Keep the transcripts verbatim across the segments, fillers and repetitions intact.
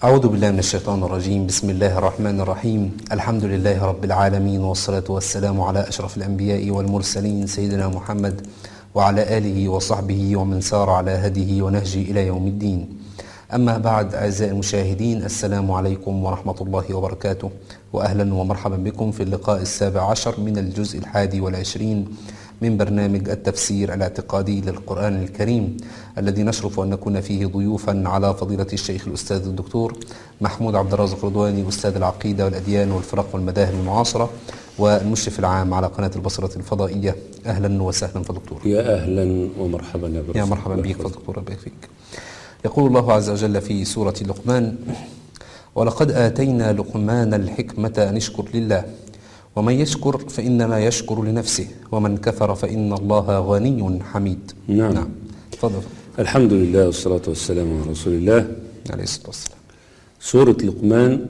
أعوذ بالله من الشيطان الرجيم. بسم الله الرحمن الرحيم. الحمد لله رب العالمين، والصلاة والسلام على أشرف الأنبياء والمرسلين سيدنا محمد وعلى آله وصحبه ومن سار على هديه ونهجه إلى يوم الدين. أما بعد، أعزائي المشاهدين، السلام عليكم ورحمة الله وبركاته، وأهلا ومرحبا بكم في اللقاء السابع عشر من الجزء الحادي والعشرين من برنامج التفسير الاعتقادي للقرآن الكريم، الذي نشرف أن نكون فيه ضيوفا على فضيلة الشيخ الأستاذ الدكتور محمود عبد الرازق رضواني، أستاذ العقيدة والأديان والفرق والمذاهب المعاصرة والمشرف العام على قناة البصرة الفضائية. أهلا وسهلا فدكتور. يا أهلا ومرحبا يا برسول. يا مرحبا بك فدكتور، ربي يكفيك. يقول الله عز وجل في سورة لقمان: ولقد آتينا لقمان الحكمة أن اشكر لله ومن يشكر فإنما يشكر لنفسه ومن كفر فإن الله غني حميد. نعم, نعم. تفضل. الحمد لله والصلاة والسلام على رسول الله عليه الصلاة والسلام. سورة لقمان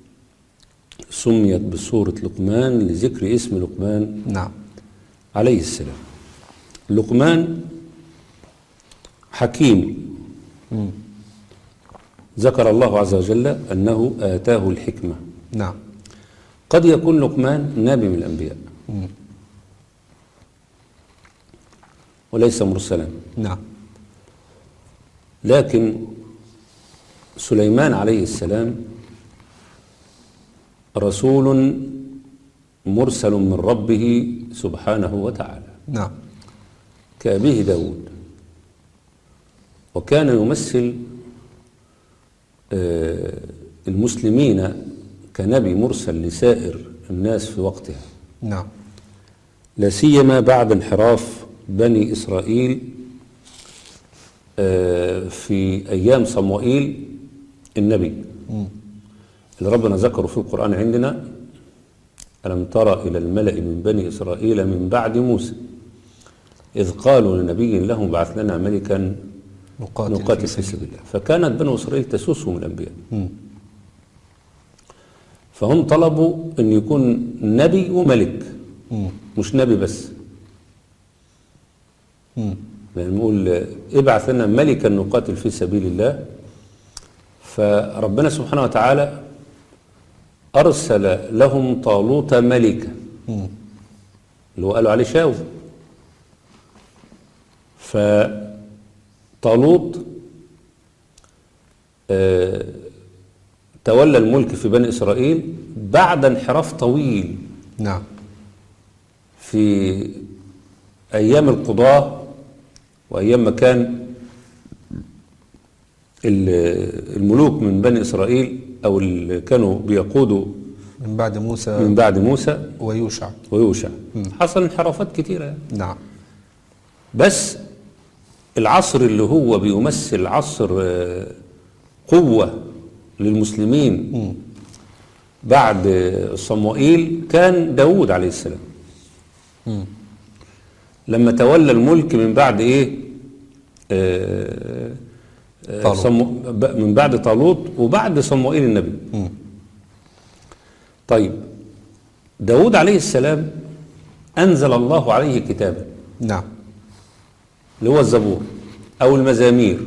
سميت بسورة لقمان لذكر اسم لقمان نعم عليه السلام. لقمان حكيم. مم. ذكر الله عز وجل أنه آتاه الحكمة. نعم. قد يكون لقمان نبي من الأنبياء مم. وليس مرسلا، نعم. لكن سليمان عليه السلام رسول مرسل من ربه سبحانه وتعالى، نعم. كأبيه داود، وكان يمثل المسلمين كنبي مرسل لسائر الناس في وقتها، نعم. لا سيما بعد انحراف بني إسرائيل في أيام صموئيل النبي مم. اللي ربنا ذكره في القرآن عندنا: ألم تر إلى الملأ من بني إسرائيل من بعد موسى إذ قالوا لنبي لهم ابعث لنا ملكا نقاتل, نقاتل في سبيل الله. فكانت بنو إسرائيل تسوسهم الأنبياء، مم. فهم طلبوا أن يكون نبي وملك، مم. مش نبي بس. مم. يعني نقول ابعث لنا ملكا نقاتل في سبيل الله، فربنا سبحانه وتعالى أرسل لهم طالوت ملكا، مم. اللي هو قالوا عليه شاو. فطالوت آه تولى الملك في بني إسرائيل بعد انحراف طويل، نعم، في أيام القضاة وأيام ما كان الملوك من بني إسرائيل أو اللي كانوا بيقودوا من بعد موسى من بعد موسى ويوشع ويوشع مم. حصل انحرافات كتيرة يعني. نعم. بس العصر اللي هو بيمثل عصر قوة للمسلمين مم. بعد صموئيل كان داود عليه السلام. مم. لما تولى الملك من بعد ايه آه آه صمو من بعد طالوت وبعد صموئيل النبي. مم. طيب، داود عليه السلام أنزل الله عليه كتابا، نعم، اللي هو الزبور أو المزامير،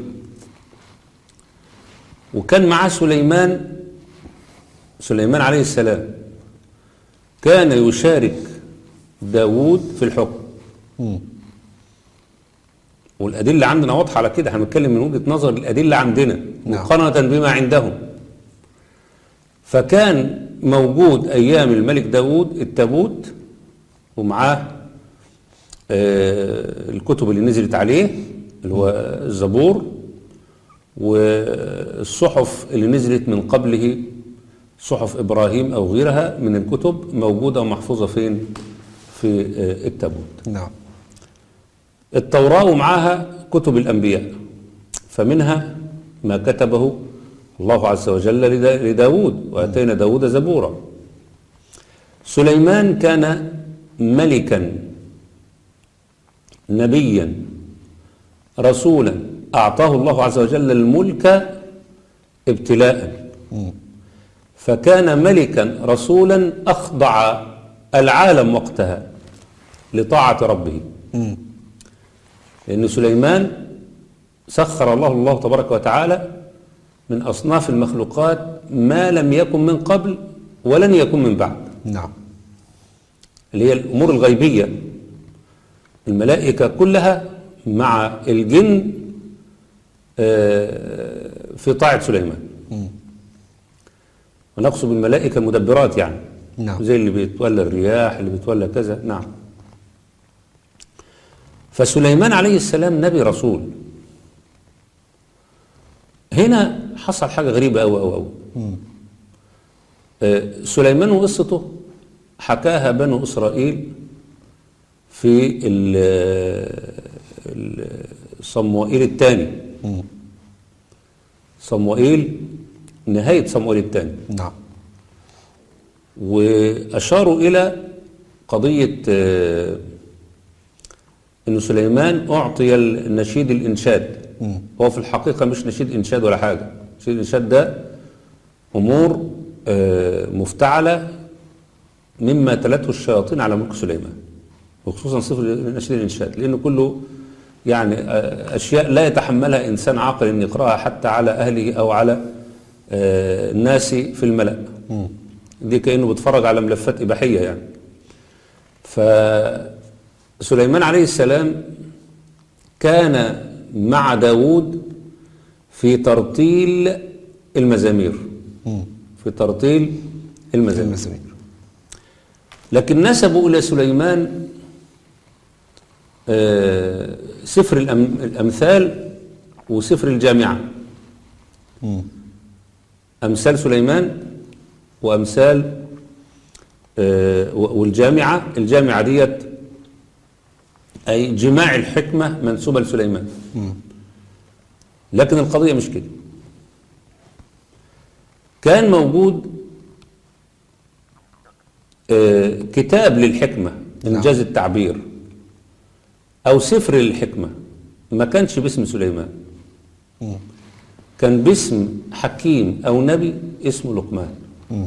وكان معاه سليمان سليمان عليه السلام كان يشارك داود في الحكم. مم. والأدلة عندنا واضحة على كده، هنتكلم من وجهة نظر الأدلة عندنا نعم. مقارنة بما عندهم. فكان موجود أيام الملك داود التابوت ومعاه آه الكتب اللي نزلت عليه اللي هو الزبور، والصحف اللي نزلت من قبله صحف إبراهيم أو غيرها من الكتب موجودة ومحفوظة فين؟ في آه التابوت. نعم. التوراة ومعها كتب الأنبياء، فمنها ما كتبه الله عز وجل لداود: وآتينا داود زبورا. سليمان كان ملكا نبيا رسولا أعطاه الله عز وجل الملك ابتلاء، فكان ملكا رسولا أخضع العالم وقتها لطاعة ربه. مم. لأن سليمان سخر الله الله تبارك وتعالى من أصناف المخلوقات ما لم يكن من قبل ولن يكن من بعد، نعم. اللي هي الأمور الغيبية. الملائكة كلها مع الجن في طاعة سليمان، ونقصد بالملائكة المدبرات يعني، نعم. زي اللي بيتولى الرياح، اللي بيتولى كذا. نعم. فسليمان عليه السلام نبي رسول. هنا حصل حاجة غريبة أوي أوي أوي. آه سليمان وقصته حكاها بنو إسرائيل في صموئيل الثاني. صموئيل نهاية صموئيل الثاني. نعم. وأشاروا إلى قضية آه إن سليمان أعطي النشيد الإنشاد. هو في الحقيقة مش نشيد إنشاد ولا حاجة. نشيد الإنشاد ده أمور آه مفتعلة مما تلته الشياطين على ملك سليمان، وخصوصا صفة نشيد الإنشاد، لأنه كله يعني آه أشياء لا يتحملها إنسان عاقل أن يقرأها حتى على أهله أو على آه الناس في الملأ. م. دي كأنه بيتفرج على ملفات إباحية يعني. فسليمان عليه السلام كان مع داود في ترتيل المزامير. م. في ترتيل المزامير. المزامير. لكن نسبوا إلى سليمان آه سفر الأمثال وسفر الجامعة. م. أمثال سليمان وأمثال آه والجامعة. الجامعة ديت أي جماع الحكمة منسوبة لسليمان. م. لكن القضية مش كده. كان موجود آه كتاب للحكمة إنجاز نعم. التعبير أو سفر للحكمة، ما كانش باسم سليمان. م. كان باسم حكيم أو نبي اسمه لقمان. م.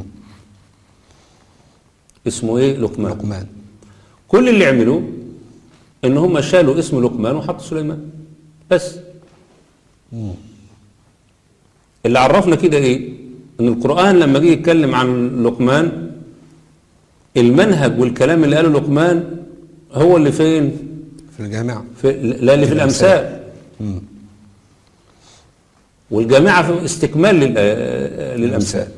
اسمه إيه؟ لقمان. لقمان. كل اللي عملوه إن هم شالوا اسم لقمان وحطوا سليمان بس. م. اللي عرفنا كده إيه؟ إن القرآن لما جه يتكلم عن لقمان، المنهج والكلام اللي قاله لقمان هو اللي فين؟ في الجامعة. في لا اللي في الأمثال. م. والجامعة في استكمال للأمثال.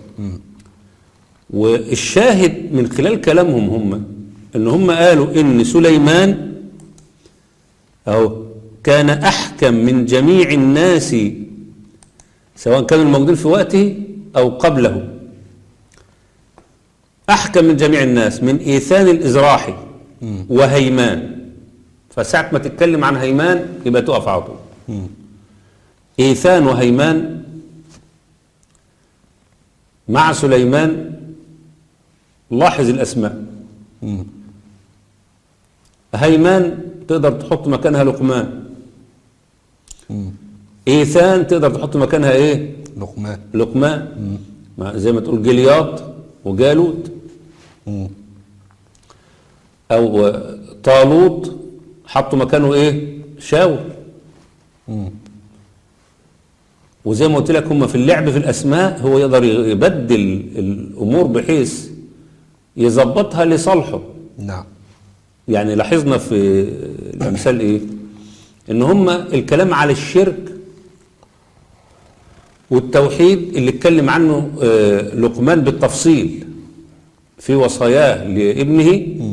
والشاهد من خلال كلامهم هم إن هم قالوا إن سليمان أو كان أحكم من جميع الناس سواء كانوا الموجودين في وقته أو قبله. أحكم من جميع الناس من إيثان الإزراحي وهيمان. فساعة ما تتكلم عن هيمان يبقى تقف على طول. إيثان وهيمان مع سليمان. لاحظ الأسماء. م. هيمان تقدر تحط مكانها لقمان. م. إيثان تقدر تحط مكانها إيه؟ لقمان. لقمان. زي ما تقول جلياط وجالوت. م. أو طالوت حطوا مكانه إيه؟ شاول. م. وزي ما قلت لك هم في اللعب في الأسماء هو يقدر يبدل الأمور بحيث يظبطها لصالحه. نعم. يعني لاحظنا في الأمثال إيه؟ إن هم الكلام على الشرك والتوحيد اللي اتكلم عنه لقمان بالتفصيل في وصاياه لابنه،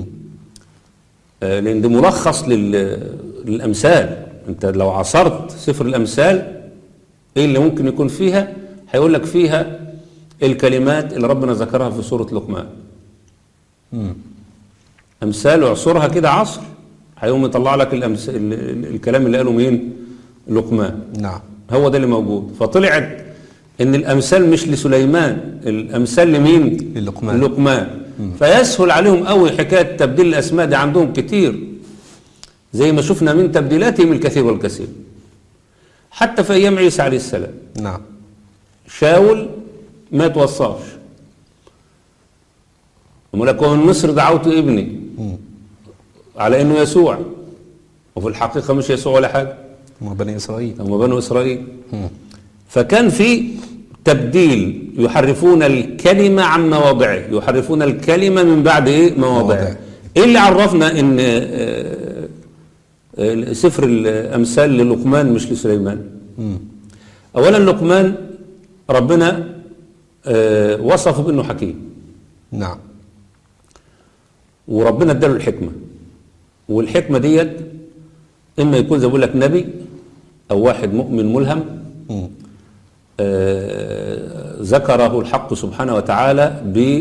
لأن ده ملخص للأمثال. أنت لو عصرت سفر الأمثال ايه اللي ممكن يكون فيها؟ هيقول لك فيها الكلمات اللي ربنا ذكرها في سورة لقمان. امم امثال عصرها كده عصر، هيقوم يطلع لك الأمس... الكلام اللي قاله مين؟ لقمان. نعم. هو ده اللي موجود. فطلعت ان الامثال مش لسليمان، الامثال لمين؟ للقمان. لقمان. فيسهل عليهم قوي حكايه تبديل الاسماء دي، عندهم كتير زي ما شفنا من تبديلاتهم الكثير والكثير. حتى في أيام عيسى عليه السلام. نعم. شاول ما توصاش. لك ومن مصر دعوت ابني م. على انه يسوع، وفي الحقيقة مش يسوع ولا حاجة. هم بني إسرائيل. هم بني إسرائيل. م. فكان في تبديل، يحرفون الكلمة عن مواضعه، يحرفون الكلمة من بعد إيه مواضعه. إيه اللي عرفنا إن آه، آه، سفر الأمثال للقمان مش لسليمان؟ مم. أولا لقمان ربنا آه، وصفه بأنه حكيم، نعم. وربنا اداله الحكمة، والحكمة ديت إما يكون زي ما بقول لك نبي أو واحد مؤمن ملهم مم. آه، ذكره الحق سبحانه وتعالى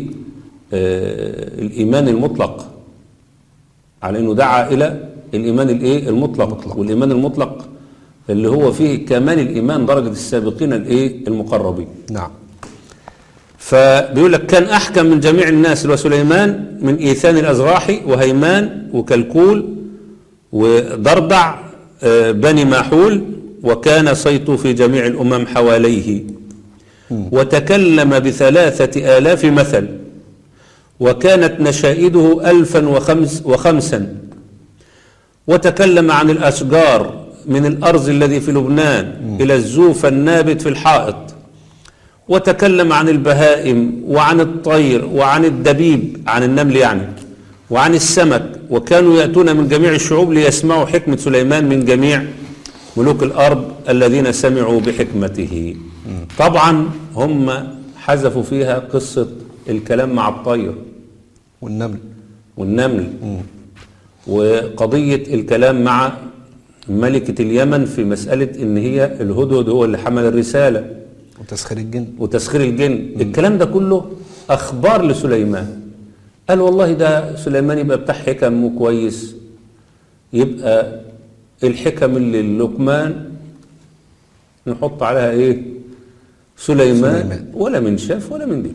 بالإيمان المطلق، على أنه دعا إلى الإيمان الإيه المطلق. مطلق. والإيمان المطلق اللي هو فيه كمال الإيمان درجة السابقين الإيه المقربين. نعم. فبيقول لك كان أحكم من جميع الناس اللي هو سليمان من إيثان الأزراحي وهيمان وكلكول وضردع آه، بني ماحول، وكان صيته في جميع الأمم حواليه، وتكلم بثلاثة آلاف مثل، وكانت نشائده ألفا وخمس وخمسا، وتكلم عن الأشجار من الأرز الذي في لبنان إلى الزوف النابت في الحائط، وتكلم عن البهائم وعن الطير وعن الدبيب، عن النمل يعني، وعن السمك، وكانوا يأتون من جميع الشعوب ليسمعوا حكمة سليمان من جميع ملوك الأرض الذين سمعوا بحكمته. طبعا هم حذفوا فيها قصة الكلام مع الطير والنمل والنمل مم. وقضية الكلام مع ملكة اليمن في مسألة إن هي الهدهد هو اللي حمل الرسالة، وتسخير الجن وتسخير الجن. الكلام ده كله أخبار لسليمان. قال والله ده سليمان يبقى بتاع حكم وكويس، يبقى الحكم اللي اللقمان نحط عليها ايه سليمان, سليمان. ولا من شاف ولا من دي.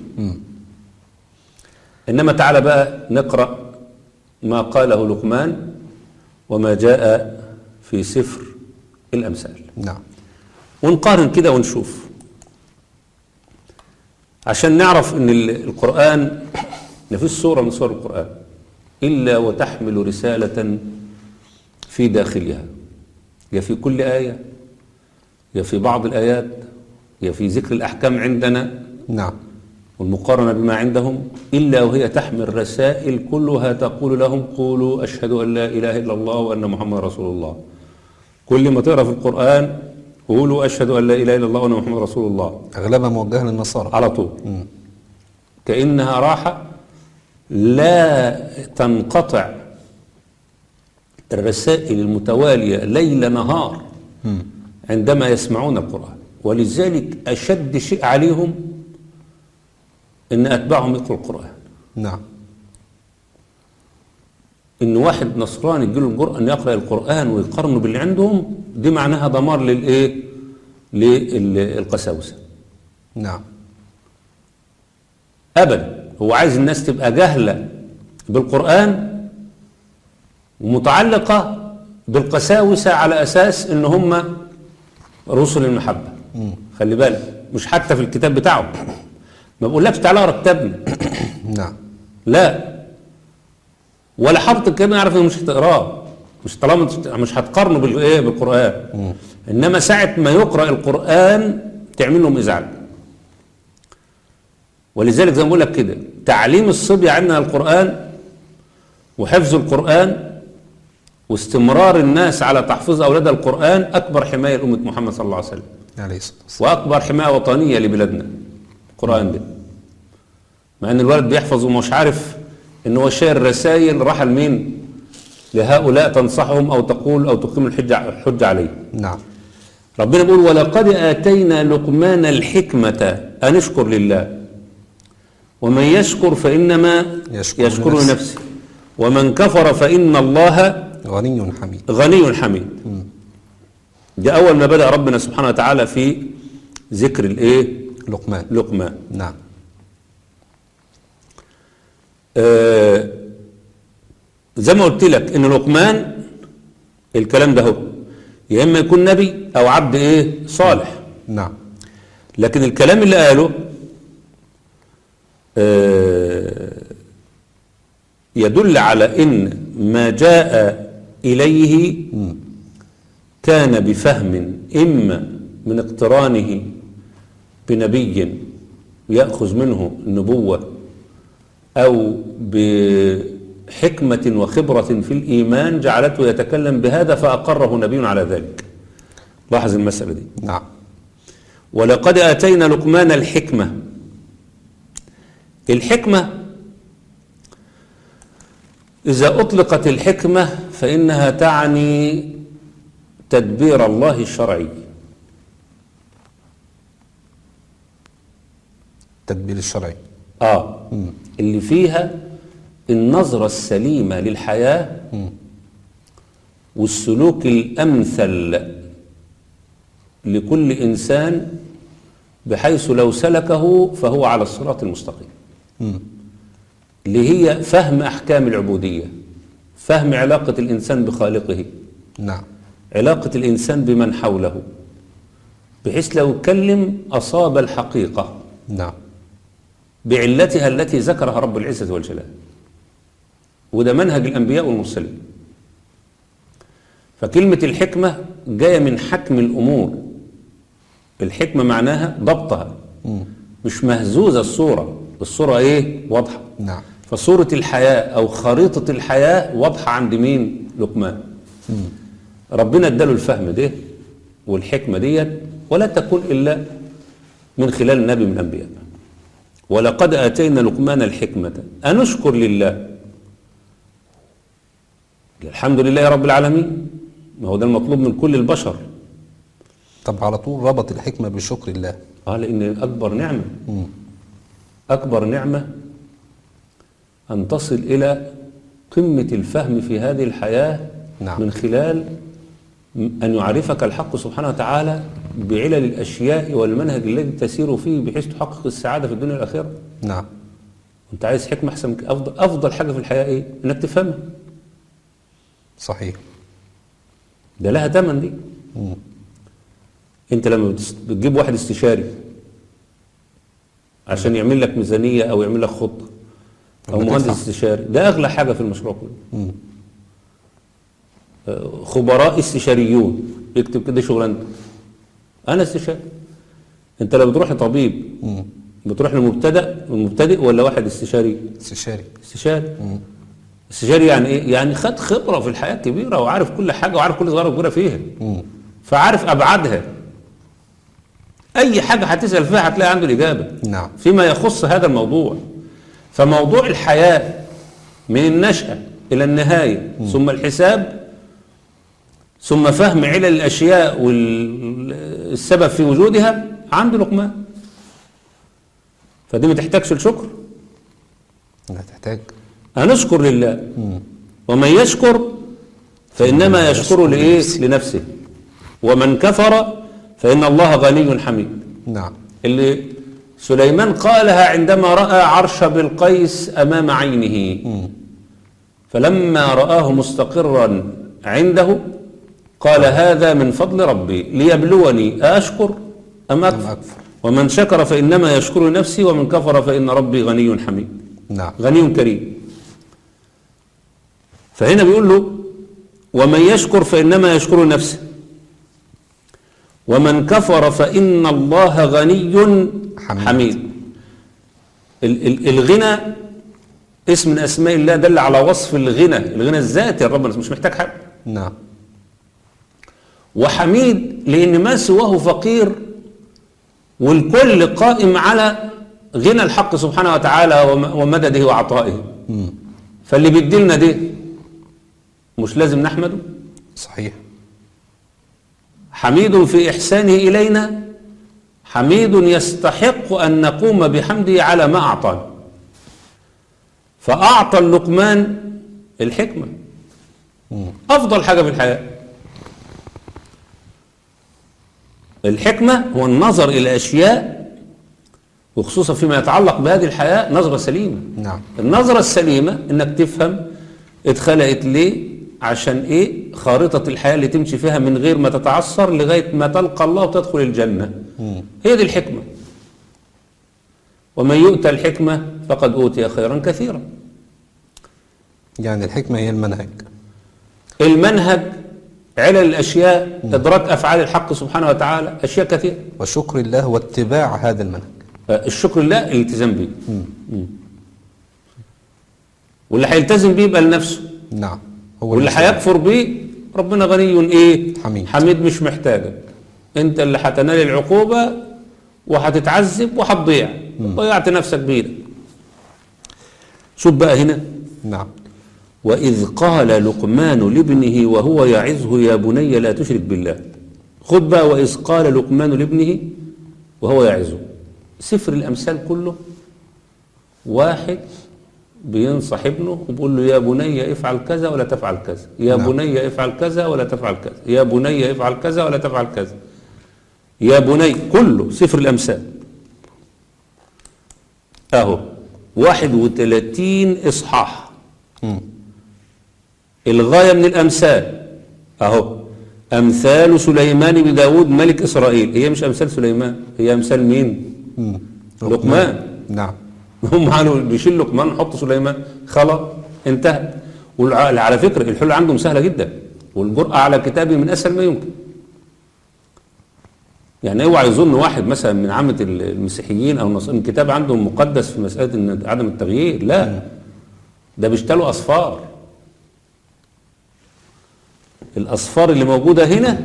إنما تعالى بقى نقرأ ما قاله لقمان وما جاء في سفر الأمثال. نعم. ونقارن كده ونشوف عشان نعرف ان القرآن مفيش سورة من سور القرآن إلا وتحمل رسالة في داخلها، يا في كل آية يا في بعض الآيات يا في ذكر الأحكام عندنا نعم والمقارنة بما عندهم، إلا وهي تحمل رسائل كلها تقول لهم قولوا أشهد أن لا إله إلا الله وأن محمد رسول الله. كل ما تقرأ في القرآن قولوا أشهد أن لا إله إلا الله وأن محمد رسول الله، أغلبها موجهة للنصارى على طول. مم. كأنها راحة لا تنقطع الرسائل المتوالية ليل نهار مم. عندما يسمعون القرآن. ولذلك أشد شيء عليهم إن أتباعهم يقرأوا القرآن. نعم. إن واحد نصراني يجيله الجرأة أن يقرأ القرآن ويقارنه باللي عندهم، دي معناها دمار للإيه؟ للقساوسة. نعم. أبدا، هو عايز الناس تبقى جاهلة بالقرآن ومتعلقة بالقساوسة على أساس إن هم رسل المحبة. مم. خلي بالك، مش حتى في الكتاب بتاعهم ما بقولكش تعالى اقرا كتابنا نعم. لا، ولا حافظ الكلام يعرف انه مش هتقراه، مش طالما مش هتقارنه بالايه بالقرآن. مم. انما ساعة ما يقرأ القرآن تعمل لهم ازعاج. ولذلك زي ما بقول لك كده، تعليم الصبية عندنا القرآن وحفظ القرآن واستمرار الناس على تحفيظ أولادها القرآن أكبر حماية لأمة محمد صلى الله عليه وسلم، عليه الصلاة والسلام. وأكبر حماية وطنية لبلادنا القرآن ده. مع أن الولد بيحفظ ومش عارف أن هو شايل رسائل راح لمين؟ لهؤلاء تنصحهم أو تقول أو تقيم الحجة الحجة عليه. نعم. ربنا بيقول ولقد آتينا لقمان الحكمة أن اشكر لله ومن يشكر فإنما يشكر يشكر لنفسه. لنفسه ومن كفر فإن الله غني حميد. غني حميد. ده أول ما بدأ ربنا سبحانه وتعالى في ذكر الإيه؟ لقمان. لقمان. نعم. آه زي ما قلت لك إن لقمان الكلام ده هو يا إما يكون نبي أو عبد إيه؟ صالح. نعم. لكن الكلام اللي قاله آه يدل على إن ما جاء إليه كان بفهم إما من اقترانه بنبي يأخذ منه النبوة أو بحكمة وخبرة في الإيمان جعلته يتكلم بهذا فأقره نبي على ذلك. لاحظ المسألة دي. نعم. ولقد آتينا لقمان الحكمة. الحكمة إذا أطلقت الحكمة فإنها تعني تدبير الله الشرعي. التدبير الشرعي. آه م. اللي فيها النظرة السليمة للحياة م. والسلوك الأمثل لكل إنسان بحيث لو سلكه فهو على الصراط المستقيم. م. اللي هي فهم أحكام العبودية، فهم علاقة الإنسان بخالقه، نعم، علاقة الإنسان بمن حوله، بحيث لو اتكلم أصاب الحقيقة، نعم، بعلتها التي ذكرها رب العزة والجلال. وده منهج الأنبياء والمرسلين. فكلمة الحكمة جاية من حكم الأمور. الحكمة معناها ضبطها، م. مش مهزوزة الصورة، الصورة ايه؟ واضحة. نعم. فصورة الحياة أو خريطة الحياة واضحة عند مين؟ لقمان. م. ربنا اداله الفهم ده والحكمة ديت، ولا تكون إلا من خلال نبي من الأنبياء. ولقد آتينا لقمان الحكمة أن اشكر لله. الحمد لله رب العالمين، ما هو ده المطلوب من كل البشر. طب على طول ربط الحكمة بشكر الله. اه لأن أكبر نعمة م. أكبر نعمة أن تصل إلى قمة الفهم في هذه الحياة. نعم. من خلال أن يعرفك الحق سبحانه وتعالى بعلل الأشياء والمنهج الذي تسير فيه بحيث تحقق السعادة في الدنيا والآخرة. نعم. وانت عايز حكمة أحسن، أفضل, أفضل حاجة في الحياة إيه؟ إنك تفهمها. صحيح. ده لها ثمن دي. م. انت لما بتجيب واحد استشاري عشان يعمل لك ميزانية او يعمل لك خطة او مهندس استشاري، ده اغلى حاجة في المشروع كله. خبراء استشاريون يكتب كده شغلانته، انا استشاري. انت لو بتروح لطبيب م. بتروح لمبتدئ مبتدئ ولا واحد استشاري؟ استشاري. استشاري. م. استشاري يعني ايه؟ يعني خد خبرة في الحياة كبيرة وعارف كل حاجة وعارف كل صغيرة وكبيرة فيها. م. فعارف ابعادها. أي حاجة هتسأل فيها هتلاقي عنده الإجابة. نعم. فيما يخص هذا الموضوع. فموضوع الحياة من النشأة إلى النهاية م. ثم الحساب ثم فهم علل الأشياء والسبب في وجودها عنده لقمان. فدي ما تحتاجش الشكر. لا تحتاج. هنشكر لله. م. ومن يشكر فإنما يشكر لإيه؟ لنفسه. ومن كفر فإن الله غني حميد. نعم. اللي سليمان قالها عندما رأى عرش بلقيس أمام عينه. م. فلما رآه مستقرا عنده قال هذا من فضل ربي ليبلوني أشكر أم أكفر. ومن شكر فإنما يشكر لنفسه ومن كفر فإن ربي غني حميد. نعم. غني كريم. فهنا بيقول له ومن يشكر فإنما يشكر لنفسه ومن كفر فإن الله غني حميد, حميد. الغنى اسم من أسماء الله دل على وصف الغنى، الغنى الذاتي الرب مش محتاج حاجة. نعم. وحميد لأن ما سواه فقير والكل قائم على غنى الحق سبحانه وتعالى ومدده وعطائه. م. فاللي بيديلنا ده مش لازم نحمده؟ صحيح. حميد في إحسانه إلينا، حميد يستحق أن نقوم بحمده على ما أعطانا. فأعطى اللقمان الحكمة. م. أفضل حاجة في الحياة. الحكمة هو النظر إلى أشياء وخصوصا فيما يتعلق بهذه الحياة نظرة سليمة. نعم. النظرة السليمة إنك تفهم اتخلقت ليه، عشان إيه، خارطة الحياة اللي تمشي فيها من غير ما تتعثر لغاية ما تلقى الله وتدخل الجنة. م. هي دي الحكمة. ومن يؤتى الحكمة فقد أوتي خيرا كثيرا. يعني الحكمة هي المنهج. المنهج علل الأشياء، إدراك أفعال الحق سبحانه وتعالى، أشياء كثيرة. وشكر الله واتباع هذا المنهج. الشكر لله الالتزام به، واللي هيلتزم به يبقى لنفسه. نعم. هو واللي هيكفر به ربنا غني ايه؟ حميد. حميد مش محتاجك. انت اللي هتنال العقوبة وهتتعذب وهتضيع، ضيعت نفسك بيدك. شوف بقى هنا. نعم. وإذ قال لقمان لابنه وهو يعظه يا بني لا تشرك بالله. خد بقى وإذ قال لقمان لابنه وهو يعظه. سفر الأمثال كله واحد بينصح ابنه وبيقول له يا بني افعل كذا ولا تفعل كذا، يا نعم. بني افعل كذا ولا تفعل كذا، يا بني افعل كذا ولا تفعل كذا، يا بني، كله سفر الأمثال. اهو واحد وثلاثين إصحاح. مم. الغاية من الأمثال اهو أمثال سليمان بن داود ملك إسرائيل. هي مش أمثال سليمان، هي أمثال مين؟ مم. لقمان. نعم. هم قالوا بيشيل لقمان نحط سليمان، خلاص انتهت. وعلى فكرة الحل عندهم سهلة جدا، والجرأة على كتابه من أسهل ما يمكن. يعني اوعى يظن واحد مثلا من عامة المسيحيين أو النصارى الكتاب عندهم مقدس في مسألة إن عدم التغيير، لا، ده بيشتلوا أصفار. الأصفار اللي موجودة هنا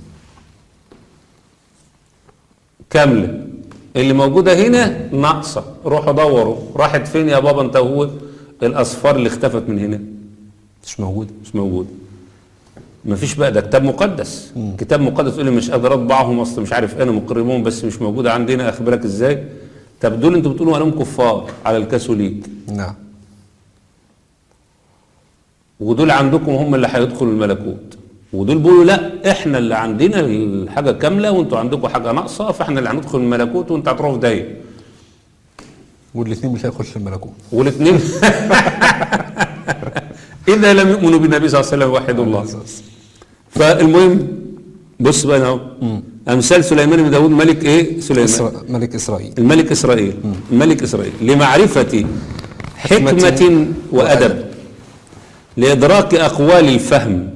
كاملة، اللي موجودة هنا ناقصة، روحوا دوروا راحت فين يا بابا انت هو الأصفار اللي اختفت من هنا مش موجود. مش موجود. مفيش بقى، ده كتاب مقدس. مم. كتاب مقدس تقول لي مش قادر اطبعهم اصل مش عارف انا مقربهم بس مش موجودة عندنا، اخبرك ازاي؟ طب دول انتوا بتقولوا عليهم كفار على الكاثوليك. نعم. ودول عندكم هم اللي هيدخلوا الملكوت، ودول بيقولوا لا احنا اللي عندنا الحاجة كاملة وانتوا عندكم حاجة ناقصة، فاحنا اللي هندخل الملكوت وانتوا هتروحوا في داهية. والاثنين مش هيخش الملكوت. والاثنين إذا لم يؤمنوا بالنبي صلى الله عليه وسلم وحد الله. فالمهم بص بقى اهو أمثال سليمان بن داود ملك ايه؟ سليمان إسرا... ملك إسرائيل. الملك إسرائيل. مم. الملك إسرائيل لمعرفة حكمة, حكمة وأدب, وأدب لإدراك أقوال الفهم،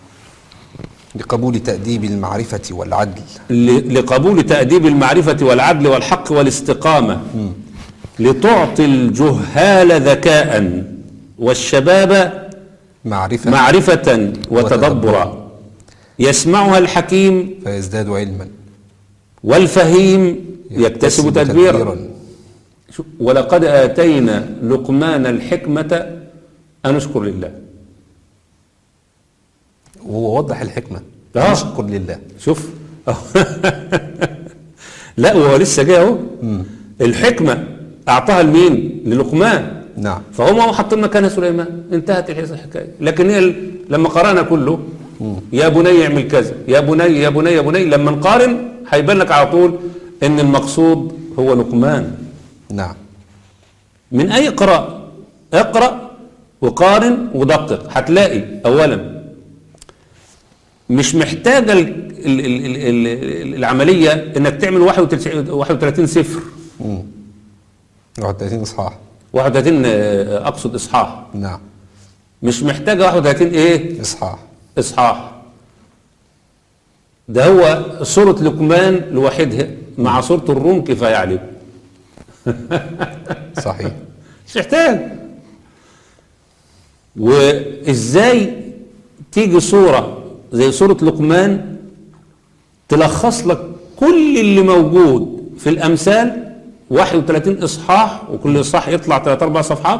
لقبول تأديب المعرفة والعدل، لقبول تأديب المعرفة والعدل والحق والاستقامة. م. لتعطي الجهال ذكاء والشباب معرفة, معرفة وتدبرا، يسمعها الحكيم فيزداد علما، والفهيم يكتسب تدبيرا. ولقد آتينا لقمان الحكمة أن اشكر لله. وهو وضح الحكمة آه. اشكر لله. شوف لا وهو لسه جاي اهو. الحكمة أعطاها لمين؟ للقمان. نعم. فهم هم حاطين مكانها سليمان، انتهت الحكاية. لكن هي لما قرأنا كله مم. يا بني اعمل كذا، يا بني يا بني يا بني، لما نقارن هيبان لك على طول ان المقصود هو لقمان. نعم. من أي قراءة اقرأ وقارن ودقق، هتلاقي أولا مش محتاجة ال ال ال ال العملية انك تعمل واحد وثلاثين صفر. امم واحد وثلاثين اصحاح. واحد وثلاثين اقصد اصحاح. نعم. مش محتاجة واحد وثلاثين ايه؟ اصحاح. اصحاح. ده هو سورة لقمان لوحدها مع سورة الروم كفاية عليكم. صحيح. مش محتاج. وازاي تيجي صورة زي سورة لقمان تلخص لك كل اللي موجود في الأمثال، واحد وثلاثين إصحاح وكل إصحاح يطلع ثلاث أربع صفحات،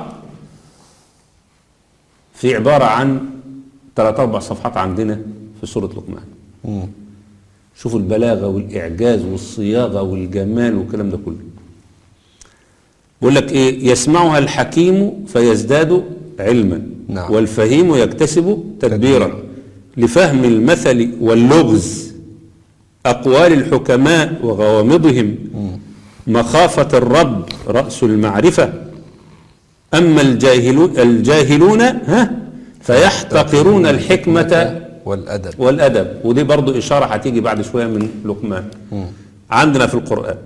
في عبارة عن ثلاث أربع صفحات عندنا في سورة لقمان. مم. شوفوا البلاغة والإعجاز والصياغة والجمال والكلام ده كله. بقول لك إيه؟ يسمعها الحكيم فيزداد علما. نعم. والفهيم يكتسب تدبيرا لفهم المثل واللغز، أقوال الحكماء وغوامضهم، مخافة الرب رأس المعرفة. أما الجاهلون, الجاهلون ها فيحتقرون الحكمة والأدب. والأدب. ودي برضو إشارة هتيجي بعد شوية من لقمان عندنا في القرآن.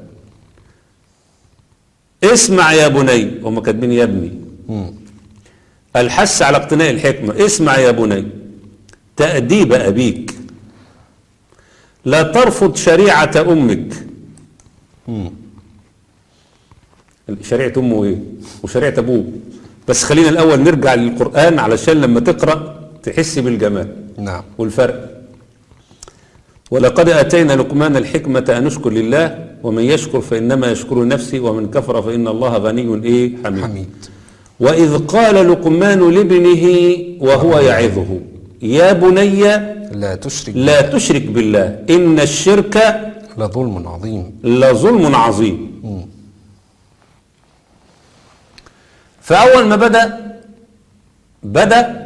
اسمع يا بني، هم كاتبين يا ابني. مم. الحث على اقتناء الحكمة. اسمع يا بني تأديب أبيك لا ترفض شريعة أمك. مم. شريعة أمه إيه وشريعة أبوه؟ بس خلينا الأول نرجع للقرآن علشان لما تقرأ تحس بالجمال نعم. والفرق. ولقد آتينا لقمان الحكمة أن اشكر لله ومن يشكر فإنما يشكر نفسه ومن كفر فإن الله غني إيه حميد. حميد. وإذ قال لقمان لابنه وهو يعظه يا بني لا تشرك لا تشرك بالله إن الشرك لظلم عظيم. لظلم عظيم. مم. فأول ما بدأ بدأ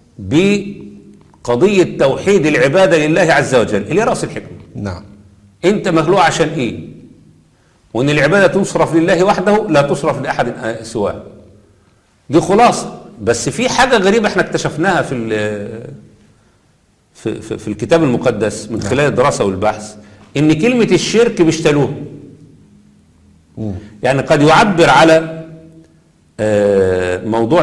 بقضية توحيد العبادة لله عز وجل اللي هي رأس الحكمة. نعم. انت مخلوق عشان ايه؟ وان العبادة تصرف لله وحده لا تصرف لأحد سواه. دي خلاصة. بس في حاجة غريبة احنا اكتشفناها في في, في, في الكتاب المقدس من خلال الدراسة والبحث ان كلمة الشرك بيشتلوها. يعني قد يعبر على موضوع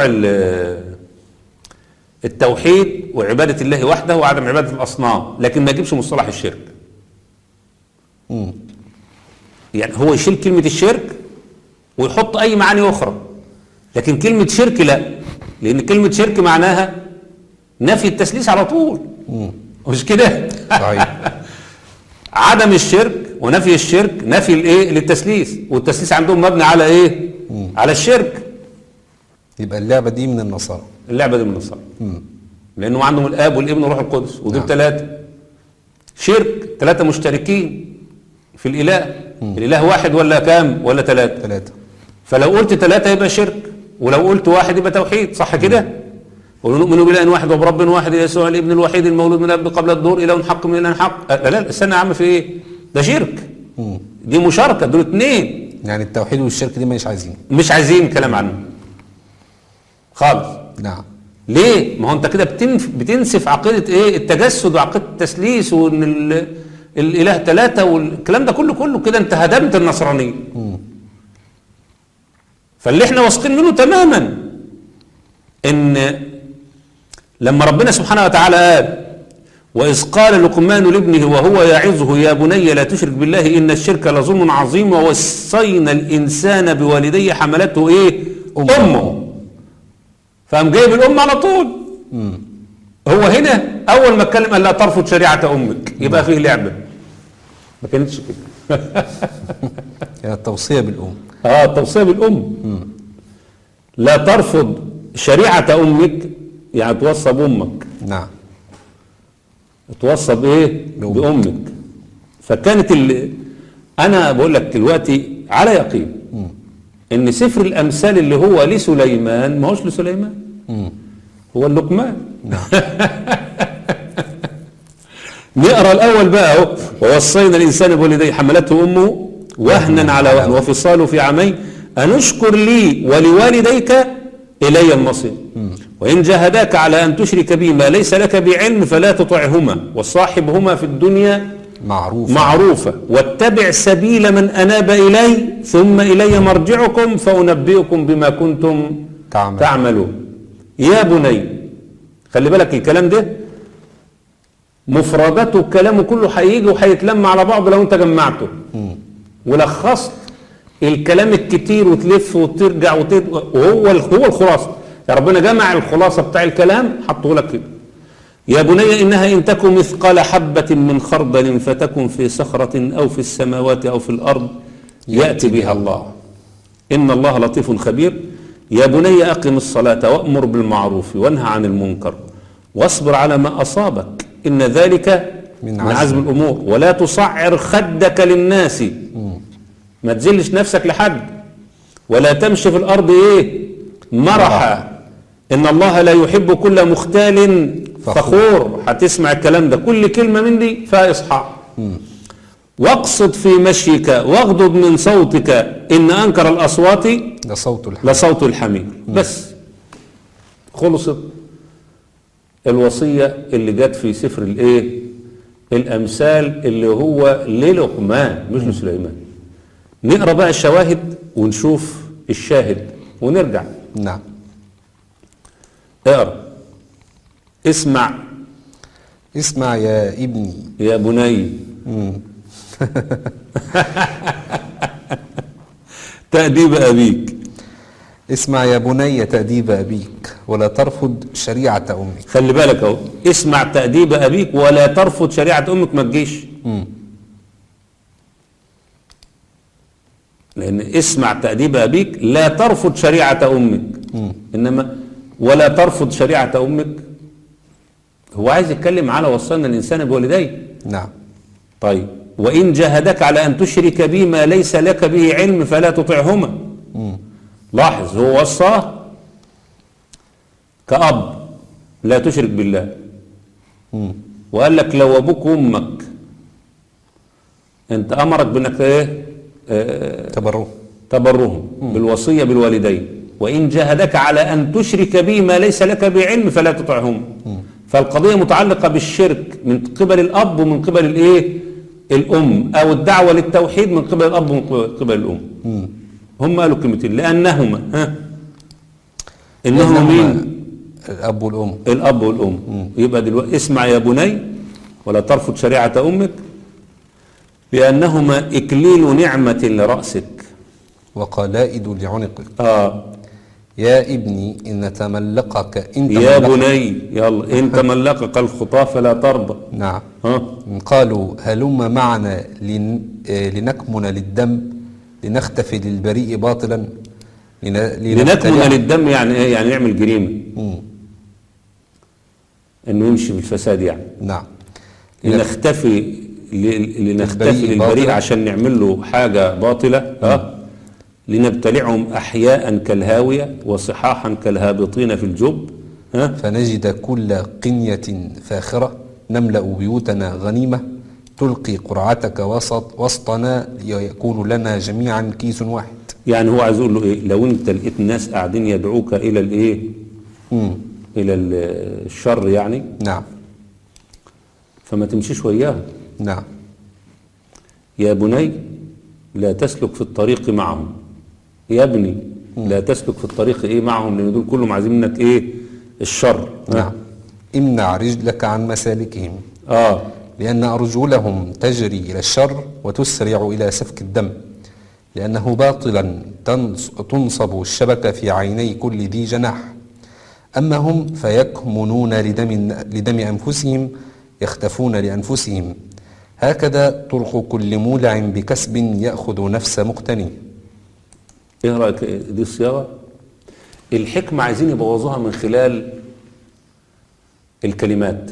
التوحيد وعبادة الله وحده وعدم عبادة الأصنام، لكن ما يجيبش مصطلح الشرك. مم. يعني هو يشيل كلمة الشرك ويحط أي معاني أخرى، لكن كلمة شرك لا، لأن كلمة شرك معناها نفي التثليث على طول. مم. مش كده؟ صحيح. عدم الشرك ونفي الشرك نفي الايه للتثليث، والتثليث عندهم مبني على ايه؟ مم. على الشرك. يبقى اللعبة دي من النصارى. اللعبة دي من النصارى. مم. لأنهم عندهم الآب والابن والروح القدس ودول نعم. ثلاثة شرك، ثلاثة مشتركين في الإله. مم. الإله واحد ولا كام ولا ثلاثة؟ ثلاثة. فلو قلت ثلاثة يبقى شرك، ولو قلت واحد يبقى توحيد، صح كده؟ ونؤمن بإله واحد وبرب واحد يسوع الابن الوحيد المولود من الأب قبل الظهور إله حق من إله حق. لا لا استنى يا عم في إيه؟ ده شرك. مم. دي مشاركة، دول اثنين. يعني التوحيد والشرك دي مش عايزين. مش عايزين كلام عنه خالص. نعم. ليه؟ ما هو انت كده بتنف... بتنسف عقيدة ايه؟ التجسد وعقيدة التثليث وان ال... الاله ثلاثة والكلام ده كله كله كده انت هدمت النصرانية. مم. فاللي احنا واثقين منه تماما ان لما ربنا سبحانه وتعالى قال وإذ قال لقمان لابنه وهو يعظه يا بني لا تشرك بالله إن الشرك لظلم عظيم ووصينا الإنسان بوالديه حملته إيه؟ أمه, أمه. فقام جايب الأم على طول. مم. هو هنا أول ما اتكلم قال لا ترفض شريعة أمك، يبقى فيه لعبة. ما كانتش كده. يعني التوصية بالأم. آه التوصية بالأم. مم. لا ترفض شريعة أمك يعني توصى بأمك. نعم. توصى بايه؟ بأمك. بأمك. فكانت اللي انا بقول لك دلوقتي على يقين مم. ان سفر الامثال اللي هو لسليمان ما هوش لسليمان، مم. هو اللقمان. نقرا الاول بقى اهو ووصينا الانسان بوالديه حملته امه وهنا على وهن وفصاله في عامين ان اشكر لي ولوالديك الي المصير. وإن جاهداك على أن تشرك بي ما ليس لك بعلم فلا تطعهما وصاحبهما في الدنيا معروفة معروفة واتبع سبيل من أناب إلي ثم إلي مرجعكم فأنبئكم بما كنتم تعمل. تعملون. يا بني خلي بالك الكلام ده مفرداته كلامه كله هيجي وهيتلم على بعض لو انت جمعته مم. ولخصت الكلام الكتير وتلف وترجع وتد... وهو هو الخلاصة. يا ربنا جمع الخلاصة بتاع الكلام حطه لك كده. يا بني إنها إن تكن مثقال حبة من خردل فتكن في صخرة أو في السماوات أو في الأرض يأتي بها الله إن الله لطيف خبير. يا بني أقم الصلاة وأمر بالمعروف وانهى عن المنكر واصبر على ما أصابك إن ذلك من من عزم, عزم الأمور ولا تصعر خدك للناس. مم. ما تزلش نفسك لحد ولا تمشي في الأرض إيه مرحا إن الله لا يحب كل مختال فخور. فخور. هتسمع الكلام ده كل كلمة من دي فيها إصحاء. واقصد في مشيك واغضض من صوتك إن أنكر الأصوات لصوت الحمير. لصوت الحمير. بس خلصت الوصية اللي جت في سفر الإيه الأمثال اللي هو للقمان مش لسليمان. نقرأ بقى الشواهد ونشوف الشاهد ونرجع. نعم. اقرأ اسمع اسمع يا ابني يا بني تأديب أبيك. اسمع يا بني تأديب أبيك ولا ترفض شريعة أمك. خلي بالك اهو، اسمع تأديب أبيك ولا ترفض شريعة أمك، ما تجيش. مم. لأن اسمع تأديب أبيك لا ترفض شريعة أمك. مم. إنما ولا ترفض شريعة أمك، هو عايز يتكلم على وصلنا الإنسان بوالديه. نعم. طيب، وإن جاهدك على أن تشرك بي ما ليس لك به علم فلا تطعهما. مم. لاحظ، هو وصاه كأب لا تشرك بالله، مم. وقال لك لو أبوك وأمك أنت أمرك بأنك إيه آه تبرؤ تبرهم بالوصية بالوالدين، وإن جاهدك على أن تشرك به ما ليس لك به علم فلا تطعهما. فالقضية متعلقة بالشرك من قبل الأب ومن قبل الإيه الأم، أو الدعوة للتوحيد من قبل الأب ومن قبل الأم. مم. هم قالوا كلمتين لأنهما ها إنهما مين؟ الأب والأم. الأب والأم. مم. يبقى دلوقتي اسمع يا بني ولا ترفض شريعة أمك بأنهما إكليل نعمة لرأسك وقلائد لعنقك. آه. يا ابني إن تملقك إن يا تملقك بني يلا إن تملقك الخطاة فلا ترضى. نعم. ها. قالوا هلم معنا لن... لنكمن للدم لنختفي للبريء باطلا لن... لنكمن للدم يعني إيه؟ يعني يعمل جريمة. مم. إنه يمشي بالفساد يعني. نعم. لنختفي ل... لنختفي للبريء للبريء باطلا. عشان نعمل له حاجة باطلة. ها. لنبتلعهم أحياء كالهاوية وصحاحا كالهابطين في الجب. ها؟ فنجد كل قنية فاخرة نملأ بيوتنا غنيمة تلقي قرعتك وسط وسطنا يكون لنا جميعا كيس واحد. يعني هو عايز يقول له ايه؟ لو انت لقيت الناس قاعدين يدعوك الى الايه؟ مم. الى الشر يعني. نعم. فما تمشيش وياهم. نعم. يا بني لا تسلك في الطريق معهم. يا ابني لا تسلك في الطريق ايه معهم، لان دول كلهم عايزين منك ايه؟ الشر. نعم. امنع رجلك عن مسالكهم. اه لأن أرجلهم تجري إلى الشر وتسرع إلى سفك الدم، لأنه باطلا تنصب الشبكة في عيني كل ذي جناح. أما هم فيكمنون لدم, لدم أنفسهم يختفون لأنفسهم. هكذا طرق كل مولع بكسب يأخذ نفس مقتني. ايه رأيك دي الصياغة؟ الحكمة عايزين يبوظوها من خلال الكلمات.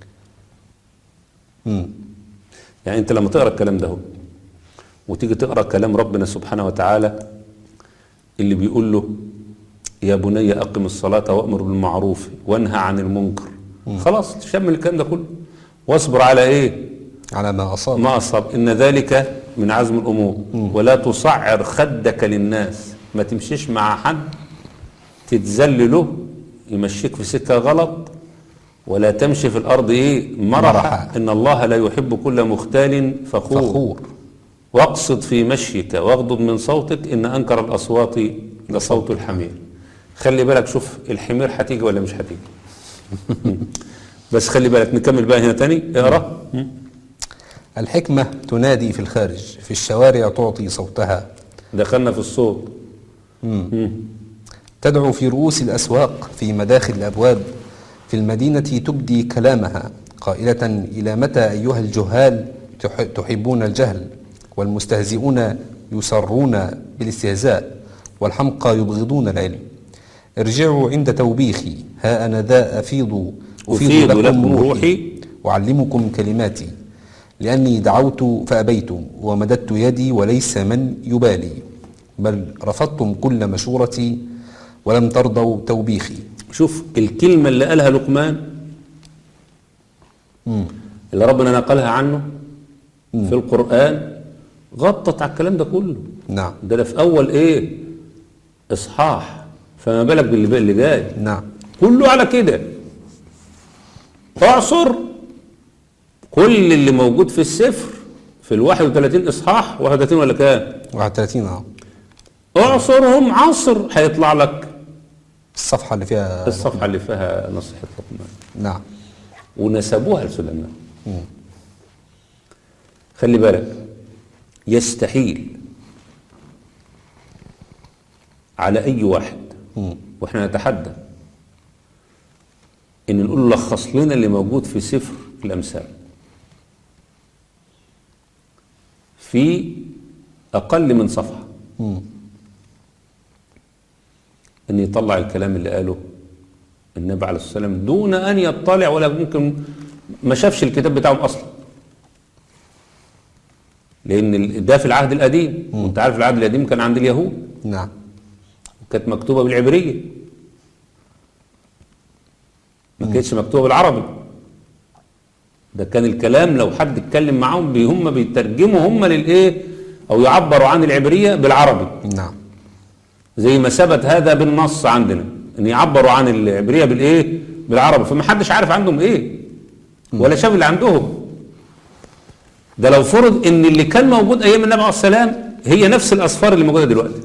مم. يعني انت لما تقرأ الكلام ده وتيجي تقرأ كلام ربنا سبحانه وتعالى اللي بيقول له يا بني أقم الصلاة وأمر بالمعروف وانهى عن المنكر. مم. خلاص تشمل الكلام ده كله واصبر على ايه؟ على ما أصاب. ما أصاب إن ذلك من عزم الأمور. مم. ولا تصعر خدك للناس، ما تمشيش مع حد تتذل له يمشيك في سكة غلط، ولا تمشي في الأرض إيه مرحا. مرحا. إن الله لا يحب كل مختال فخور, فخور. واقصد في مشيك واغضض من صوتك إن أنكر الأصوات لصوت الحمير. خلي بالك، شوف الحمير هتيجي ولا مش هتيجي. بس خلي بالك، نكمل بقى هنا تاني اقرأ. الحكمة تنادي في الخارج، في الشوارع تعطي صوتها. دخلنا في الصوت. مم. مم. تدعو في رؤوس الأسواق، في مداخل الأبواب، في المدينة تبدي كلامها قائلة إلى متى أيها الجهال تحبون الجهل، والمستهزئون يسرون بالاستهزاء، والحمقى يبغضون العلم. ارجعوا عند توبيخي، ها أنا ذا أفيض أفيض لكم روحي وأعلمكم كلماتي، لأني دعوت فأبيتم ومددت يدي وليس من يبالي، بل رفضتم كل مشورتي ولم ترضوا توبيخي. شوف الكلمة اللي قالها لقمان مم. اللي ربنا نقلها عنه مم. في القرآن غطت على الكلام ده كله. نعم. ده, ده في أول إيه إصحاح، فما بالك باللي اللي جاي. نعم. كله على كده. اعصر كل اللي موجود في السفر في الواحد وثلاثين إصحاح، واحد وثلاثين ولا كام؟ واحد وثلاثين. اه اعصرهم عصر هيطلع لك الصفحة اللي فيها الصفحة اللي فيها نصيحة لقمان. نعم. ونسبوها لسليمان. خلي بالك، يستحيل على أي واحد مم. وإحنا نتحدى إن نقول له لخص لنا اللي موجود في سفر الأمثال في أقل من صفحة، مم. إن يطلع الكلام اللي قاله النبي عليه الصلاة والسلام دون أن يطلع، ولا ممكن ما شافش الكتاب بتاعهم أصلا، لأن ده في العهد القديم، وأنت عارف العهد القديم كان عند اليهود، نعم. كانت مكتوبة بالعبرية، ما كانتش مكتوبة بالعربي. ده كان الكلام لو حد اتكلم معاهم بي- هم بيترجموا هم للإيه، أو يعبروا عن العبرية بالعربي، نعم. زي ما ثبت هذا بالنص عندنا ان يعبروا عن العبريه بالايه، بالعربي. فما حدش عارف عندهم ايه ولا شاف اللي عندهم. ده لو فرض ان اللي كان موجود ايام النبي عليه السلام هي نفس الاصفار اللي موجوده دلوقتي،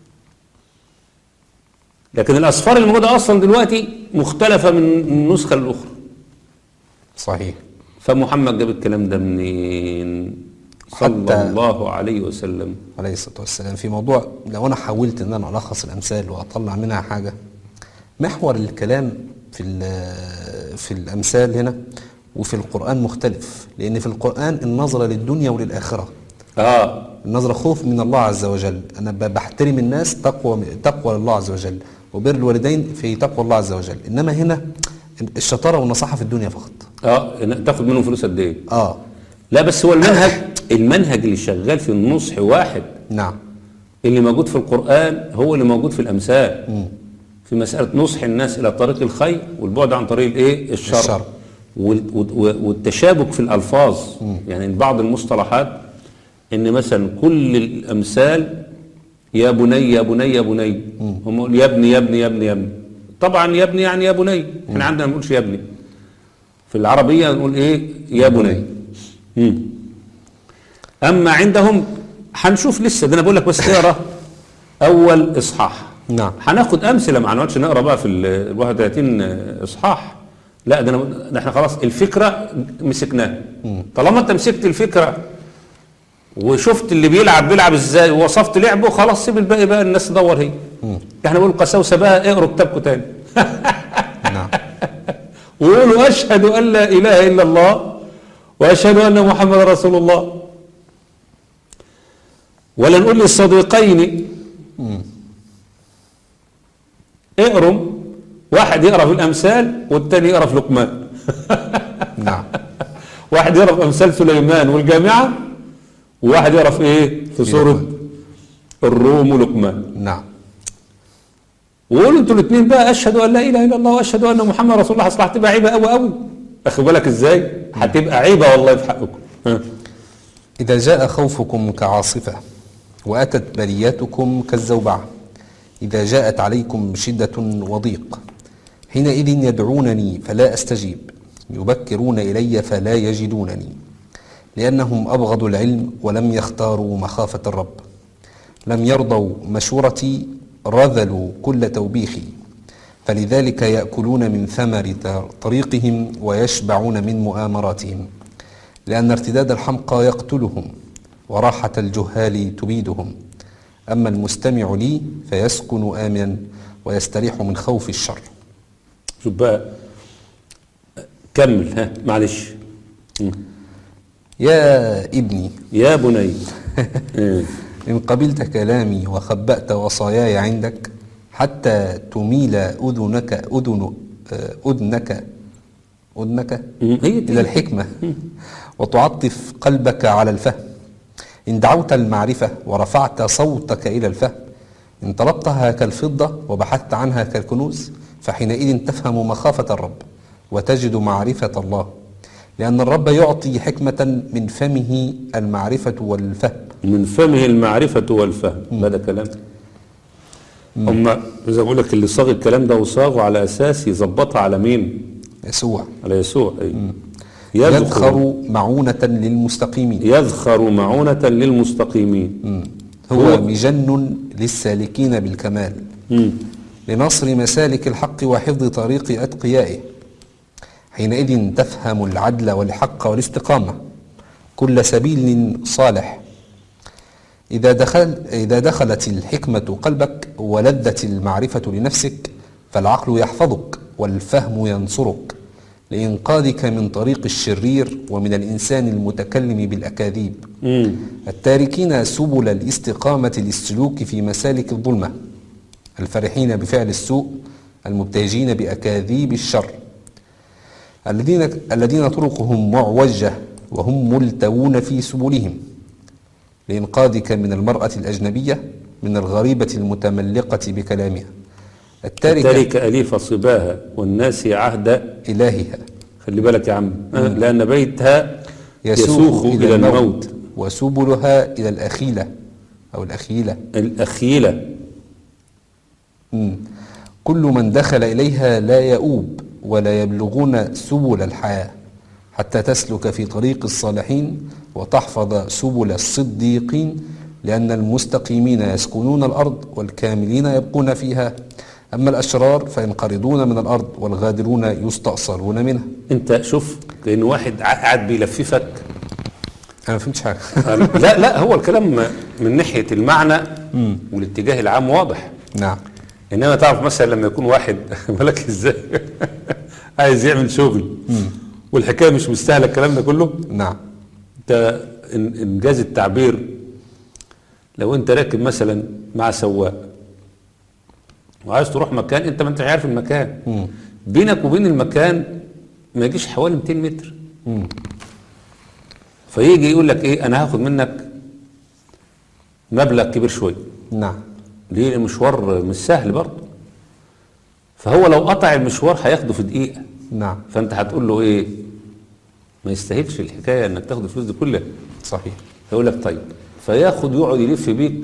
لكن الاصفار اللي موجوده اصلا دلوقتي مختلفه من النسخه للاخرى. صحيح. فمحمد جاب الكلام ده منين؟ صلى حتى الله عليه وسلم عليه الصلاة والسلام في موضوع، لو أنا حاولت أن أنا ألخص الأمثال وأطلع منها حاجة، محور الكلام في في الأمثال هنا وفي القرآن مختلف، لأن في القرآن النظرة للدنيا وللآخرة، اه النظرة خوف من الله عز وجل، أنا ب- بحترم الناس، تقوى تقوى لله عز وجل، وبر الوالدين في تقوى الله عز وجل. إنما هنا الشطارة والنصاحة في الدنيا فقط. اه تاخد منهم فلوس قد ايه؟ آه لا بس هو المنهج المنهج اللي شغال في النصح واحد، نعم. اللي موجود في القرآن هو اللي موجود في الأمثال، مم. في مسألة نصح الناس إلى طريق الخير والبعد عن طريق الإيه؟ الشر, الشر. وال- وال- والتشابك في الألفاظ. يعني بعض المصطلحات إن مثلا كل الأمثال يا بني يا بني يا بني، هم يقول يا ابني يا ابني يا ابني يا ابني، طبعا يا ابني يعني يا بني، احنا عندنا ما بنقولش يا ابني، في العربية نقول إيه؟ يا بني. مم. أما عندهم هنشوف لسه، ده أنا بقول لك بس اقرا أول إصحاح. نعم. هناخد أمثلة، ما هنقعدش نقرا بقى في ال واحد وثلاثين إصحاح، لا ده أنا ده احنا خلاص الفكرة مسكناها. طالما أنت مسكت الفكرة وشفت اللي بيلعب بيلعب إزاي ووصفت لعبه، خلاص سيب الباقي بقى الناس تدور هي. احنا بنقول قساوسة بقى، اقروا كتابكم تاني. نعم. وقولوا أشهد أن لا إله إلا الله وأشهد أن محمد رسول الله. ولا نقول للصديقين اقروا، واحد يقرأ في الأمثال والتاني يقرأ في لقمان. نعم. واحد يقرأ في أمثال سليمان والجامعة، وواحد يقرأ في إيه؟ في سورة الروم ولقمان. نعم. وقولوا انتوا الاثنين بقى أشهد أن لا إله إلا الله وأشهد أن محمد رسول الله. أصلا هتبقى عيبة قوي قوي، أخد بالك إزاي؟ هتبقى عيبة والله في حقكم. ها. إذا جاء خوفكم كعاصفة وأتت بلياتكم كالزوبعة، إذا جاءت عليكم شدة وضيق، حينئذ يدعونني فلا أستجيب، يبكرون إلي فلا يجدونني، لأنهم أبغضوا العلم ولم يختاروا مخافة الرب، لم يرضوا مشورتي، رذلوا كل توبيخي، فلذلك يأكلون من ثمر طريقهم ويشبعون من مؤامراتهم، لأن ارتداد الحمقى يقتلهم وراحة الجهال تبيدهم، أما المستمع لي فيسكن آمنا ويستريح من خوف الشر. شوف بقى، كمل ها معلش. يا ابني يا بني إن قبلت كلامي وخبأت وصاياي عندك، حتى تميل أذنك أذن أذنك أذنك هي إلى الحكمة وتعطف قلبك على الفهم، إن دعوت المعرفة ورفعت صوتك إلى الفهم، إن طلبتها كالفضة وبحثت عنها كالكنوز، فحينئذ تفهم مخافة الرب وتجد معرفة الله، لأن الرب يعطي حكمة من فمه المعرفة والفهم. من فمه المعرفة والفهم. هذا كلام هم زي ما بقول لك، اللي صاغ الكلام ده وصاغه على أساس يظبطها على مين؟ يسوع. على يسوع. أي. يذخر معونة للمستقيمين. يذخر معونة للمستقيمين. مم. هو, هو مجن للسالكين بالكمال، مم. لنصر مسالك الحق وحفظ طريق أتقيائه، حينئذ تفهم العدل والحق والاستقامة، كل سبيل صالح. إذا دخل إذا دخلت الحكمة قلبك ولذت المعرفة لنفسك فالعقل يحفظك والفهم ينصرك لإنقاذك من طريق الشرير ومن الإنسان المتكلم بالأكاذيب مم. التاركين سبل الاستقامة للسلوك في مسالك الظلمة الفرحين بفعل السوء المبتهجين بأكاذيب الشر الذين الذين طرقهم معوجة وهم ملتوون في سبلهم لإنقاذك من المرأة الأجنبية من الغريبة المتملقة بكلامها التاركة التارك أليف صباها والناس عهد إلهها. خلي بالك يا عم أه؟ لأن بيتها يسوق, يسوق إلى, إلى الموت, الموت وسبلها إلى الأخيلة أو الأخيلة الأخيلة. مم. كل من دخل إليها لا يؤوب ولا يبلغون سبل الحياة حتى تسلك في طريق الصالحين وتحفظ سبل الصديقين لأن المستقيمين يسكنون الأرض والكاملين يبقون فيها أما الأشرار فينقرضون من الأرض والغادرون يستأصلون منها. أنت شوف كأن واحد قاعد بيلففك. أنا ما فهمتش حاجة. لا لا هو الكلام من ناحية المعنى والاتجاه العام واضح. نعم. إنما تعرف مثلا لما يكون واحد مالك إزاي عايز يعمل شغل والحكاية مش مستاهلة الكلام ده كله. نعم. أنت إنجاز التعبير لو أنت راكب مثلا مع سواق وعايز تروح مكان أنت ما أنت عارف المكان مم. بينك وبين المكان ما يجيش حوالي مئتين متر. مم. فيجي يقول لك إيه أنا هاخد منك مبلغ كبير شوية. نعم. ليه المشوار مش سهل برضه فهو لو قطع المشوار هياخده في دقيقة. نعم. فأنت هتقول له إيه ما يستاهلش الحكاية إنك تاخد الفلوس دي كلها. صحيح. يقول لك طيب فياخد يقعد يلف بيك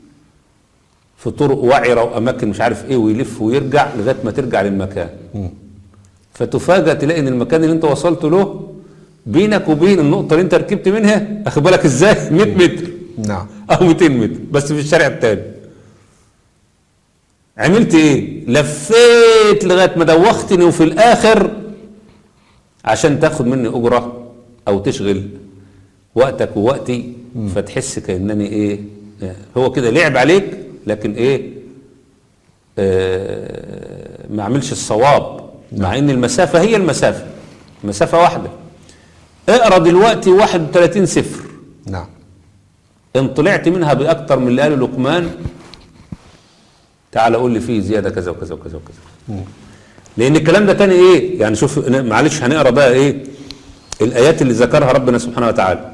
في طرق وعرة وأماكن مش عارف إيه ويلف ويرجع لغاية ما ترجع للمكان. مم. فتفاجأ تلاقي إن المكان اللي أنت وصلت له بينك وبين النقطة اللي أنت ركبت منها أخد بالك إزاي مئة متر. نعم. أو مئتين متر بس في الشارع التاني. عملت إيه؟ لفيت لغاية ما دوختني وفي الآخر عشان تاخد مني أجرة أو تشغل وقتك ووقتي. مم. فتحس كأنني إيه هو كده لعب عليك لكن إيه آه ما عملش الصواب. نعم. مع إن المسافة هي المسافة مسافة واحدة. اقرأ دلوقتي واحد وثلاثين صفر. نعم. إن طلعت منها بأكتر من اللي قاله لقمان تعال قول لي فيه زيادة كذا وكذا وكذا وكذا. مم. لأن الكلام ده تاني إيه يعني شوف معلش هنقرأ بقى إيه الآيات اللي ذكرها ربنا سبحانه وتعالى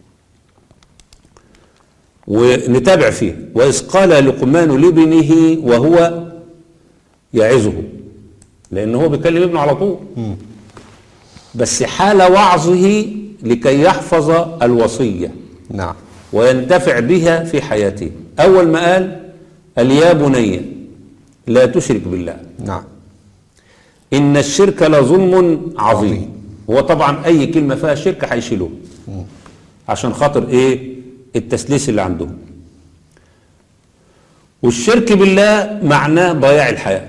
ونتابع فيها. وإذ قال لقمان لابنه وهو يعظه لأن هو بيكلم ابنه على طول. مم. بس حال وعظه لكي يحفظ الوصية. نعم. وينتفع بها في حياته. أول ما قال قال يا بني لا تشرك بالله. نعم. إن الشرك لظلم عظيم. هو طبعا أي كلمة فيها شرك هيشيلوه عشان خاطر إيه التسليس اللي عندهم. والشرك بالله معناه ضياع الحياة.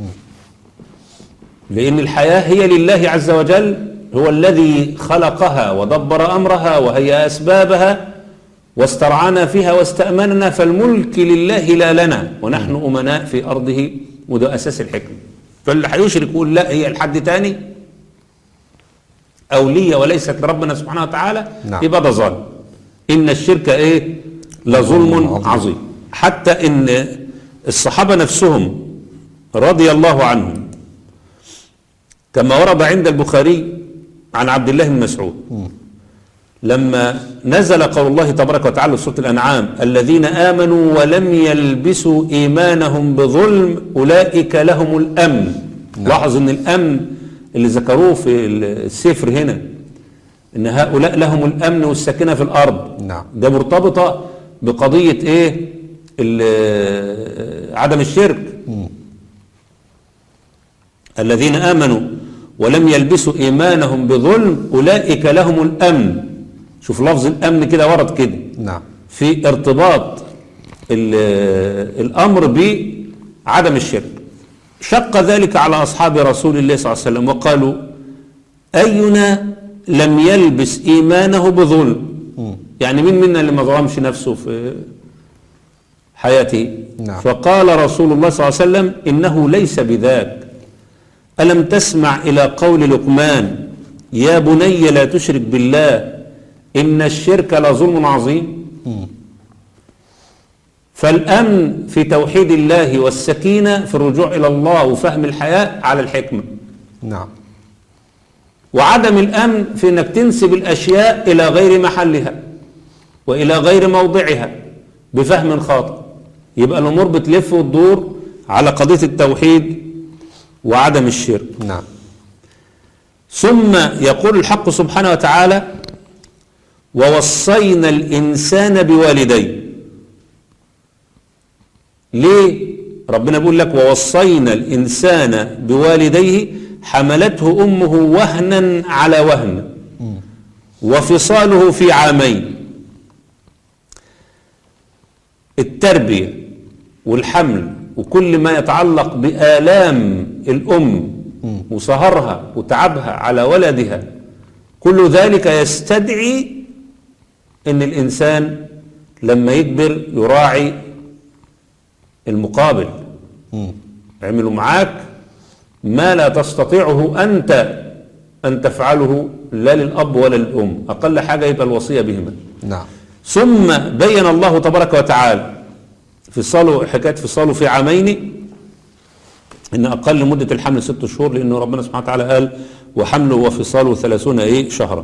لأن الحياة هي لله عز وجل هو الذي خلقها ودبر أمرها وهي أسبابها واسترعانا فيها واستأمننا فالملك لله لا لنا ونحن أمناء في أرضه وده أساس الحكمة. فاللي هيشرك يقول لا هي لحد تاني أولية وليست لربنا سبحانه وتعالى. نعم. يبقى ده ظالم. إن الشرك إيه لظلم عظيم. حتى إن الصحابة نفسهم رضي الله عنهم كما ورد عند البخاري عن عبد الله بن مسعود لما نزل قول الله تبارك وتعالى في سورة الأنعام الذين آمنوا ولم يلبسوا إيمانهم بظلم أولئك لهم الأمن. نعم. لاحظ أن الأمن اللي ذكروه في السفر هنا أن هؤلاء لهم الأمن والسكينة في الأرض. نعم. ده مرتبطة بقضية إيه عدم الشرك. م. الذين آمنوا ولم يلبسوا إيمانهم بظلم أولئك لهم الأمن. شوف لفظ الأمن كده ورد كده. نعم. في ارتباط الأمر بعدم الشرك. شق ذلك على أصحاب رسول الله صلى الله عليه وسلم وقالوا أينا لم يلبس إيمانه بظلم يعني مين منا اللي ما ظلمش نفسه في حياته؟ نعم. فقال رسول الله صلى الله عليه وسلم إنه ليس بذاك. ألم تسمع إلى قول لقمان يا بني لا تشرك بالله إن الشرك لظلم عظيم. مم. فالأمن في توحيد الله والسكينة في الرجوع إلى الله وفهم الحياة على الحكمة، نعم. وعدم الأمن في أنك تنسب الأشياء إلى غير محلها وإلى غير موضعها بفهم خاطئ. يبقى الأمور بتلف وتدور على قضية التوحيد وعدم الشرك. نعم. ثم يقول الحق سبحانه وتعالى ووصينا الإنسان بوالديه. ليه ربنا بيقول لك ووصينا الإنسان بوالديه؟ حملته أمه وهنا على وهن وفصاله في عامين. التربية والحمل وكل ما يتعلق بآلام الأم وسهرها وتعبها على ولدها، كل ذلك يستدعي أن الإنسان لما يكبر يراعي المقابل. عملوا معاك ما لا تستطيعه أنت أن تفعله لا للأب ولا للأم، أقل حاجة يبقى الوصية بهما. نعم. ثم بين الله تبارك وتعالى فصاله، حكاية فصاله في عامين، إن أقل مدة الحمل ست شهور، لأنه ربنا سبحانه وتعالى قال وحمله وفصاله ثلاثون إيه شهرا.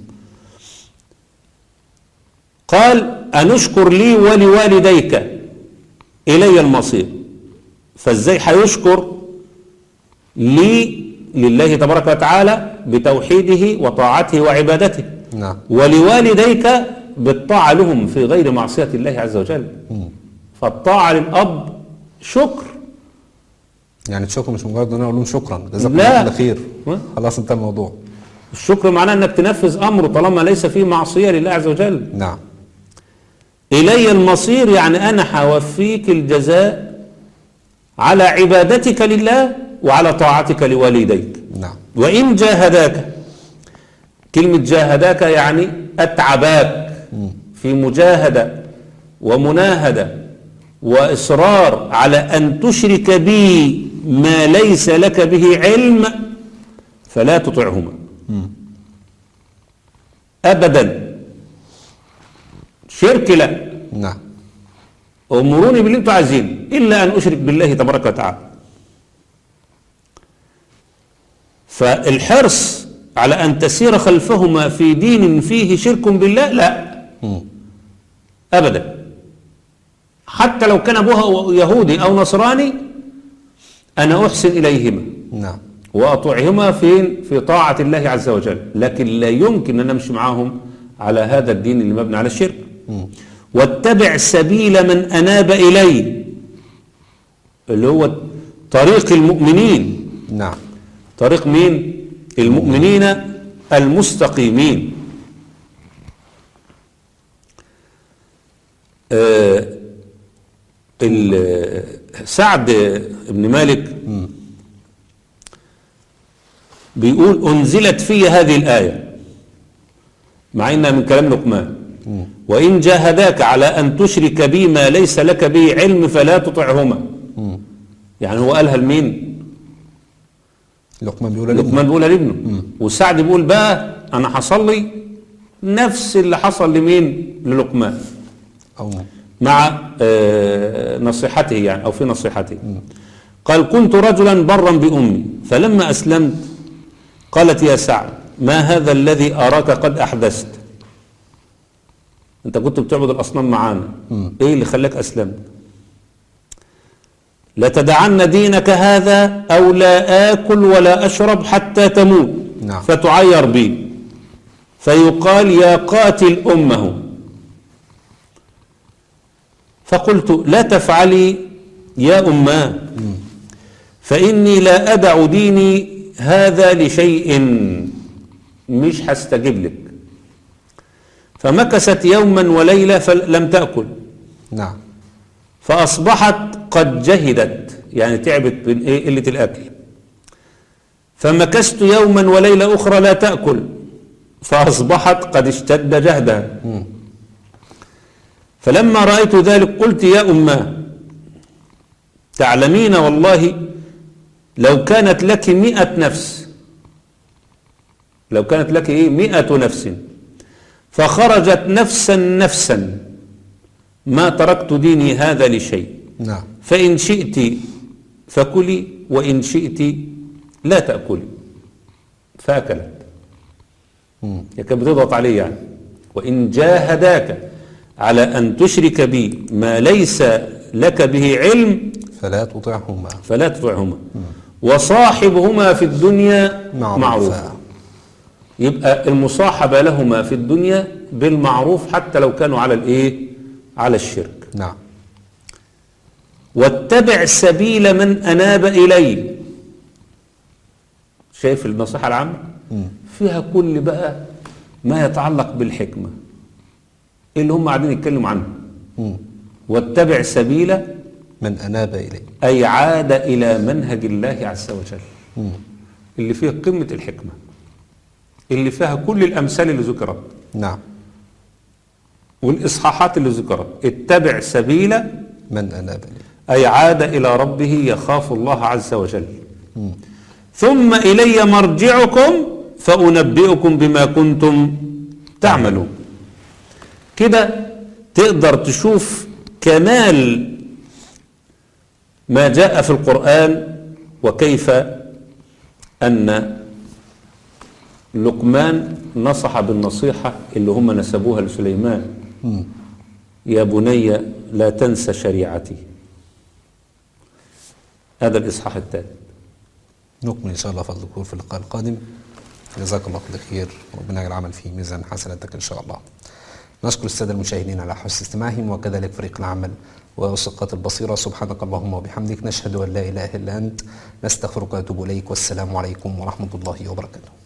قال أنشكر لي ولوالديك إلي المصير. فإزاي هيشكر لي لله تبارك وتعالى بتوحيده وطاعته وعبادته، نعم. ولوالديك بالطاعة لهم في غير معصية الله عز وجل. فالطاعة للأب شكر. يعني الشكر مش مجرد ان انا اقول لهم شكرا جزاكم لا. الله خير خلاص انتهى الموضوع. الشكر معناه انك تنفذ امره طالما ليس فيه معصية لله عز وجل. نعم. إلي المصير يعني أنا هوفيك الجزاء على عبادتك لله وعلى طاعتك لوالديك. نعم. وإن جاهداك، كلمة جاهداك يعني أتعباك في مجاهدة ومناهدة وإصرار على أن تشرك بي ما ليس لك به علم فلا تطعهما أبدا. شرك لا. نعم. أمروني باللي انتم عايزين إلا أن أشرك بالله تبارك وتعالى. فالحرص على أن تسير خلفهما في دين فيه شرك بالله لا م. أبدا. حتى لو كان أبوها يهودي أو نصراني أنا أحسن إليهما. نعم. وأطيعهما في في طاعة الله عز وجل، لكن لا يمكن أن نمشي معهم على هذا الدين اللي مبني على الشرك. م. واتبع سبيل من أناب إلي، اللي هو طريق المؤمنين. نعم. طريق مين؟ المؤمنين المستقيمين. آه سعد بن مالك م. بيقول أنزلت في هذه الآية مع إنها من كلام لقمان. م. وإن جاهداك على أن تشرك بي ما ليس لك به علم فلا تطعهما. م. يعني هو قالها لمين؟ لقمان بيقول لابنه. لقمان بيقولها لابنه. وسعد بيقول بقى أنا حصل لي نفس اللي حصل لمين؟ للقمان. أو مع آه نصيحته يعني أو في نصيحته. م. قال كنت رجلا برا بأمي فلما أسلمت قالت يا سعد ما هذا الذي أراك قد أحدثت؟ أنت كنت بتعبد الأصنام معانا، إيه اللي خلاك أسلمت؟ لتدعن دينك هذا أو لا آكل ولا أشرب حتى تموت. نعم. فتعير بي فيقال يا قاتل أمه. فقلت لا تفعلي يا أماه فإني لا أدع ديني هذا لشيء، مش هستجيب لك. فمكست يوما وليلة فلم تأكل. نعم. فأصبحت قد جهدت يعني تعبت من إيه؟ قلة الأكل. فمكست يوما وليلة أخرى لا تأكل فأصبحت قد اشتد جهدها. فلما رأيت ذلك قلت يا أماه تعلمين والله لو كانت لك مئة نفس، لو كانت لك إيه مئة نفس فخرجت نفسا نفسا ما تركت ديني هذا لشيء. نعم. فإن شئت فكلي وإن شئت لا تأكلي. فأكلت. هي كانت بتضغط عليه يعني. وإن جاهداك على أن تشرك بي ما ليس لك به علم فلا تطعهما فلا تطعهما وصاحبهما في الدنيا معروفا. يبقى المصاحبة لهما في الدنيا بالمعروف حتى لو كانوا على الايه على الشرك. نعم. واتبع سبيل من أناب إلي. شايف النصيحة العامة فيها كل بقى ما يتعلق بالحكمة اللي هم قاعدين يتكلموا عنه. واتبع سبيل من أناب إلي أي عاد إلى منهج الله عز وجل م. اللي فيه قمة الحكمة اللي فيها كل الأمثال اللي ذكرت. نعم. والإصحاحات اللي ذكرت. اتبع سبيل من أناب إلي أي عاد إلى ربه يخاف الله عز وجل. م. ثم إلي مرجعكم فأنبئكم بما كنتم تعملون. كده تقدر تشوف كمال ما جاء في القرآن وكيف أن لقمان نصح بالنصيحة اللي هم نسبوها لسليمان. م. يا بني لا تنسى شريعتي. هذا الإصحاح الثالث. نكمل إن شاء الله فضل الذكور في اللقاء القادم. جزاك الله كل خير وربنا يجعل العمل فيه ميزان حسناتك إن شاء الله. نشكر السادة المشاهدين على حسن استماعهم وكذلك فريق العمل وثقات البصيرة. سبحانك اللهم وبحمدك نشهد أن لا إله إلا أنت نستغفرك ونتوب إليك والسلام عليكم ورحمة الله وبركاته.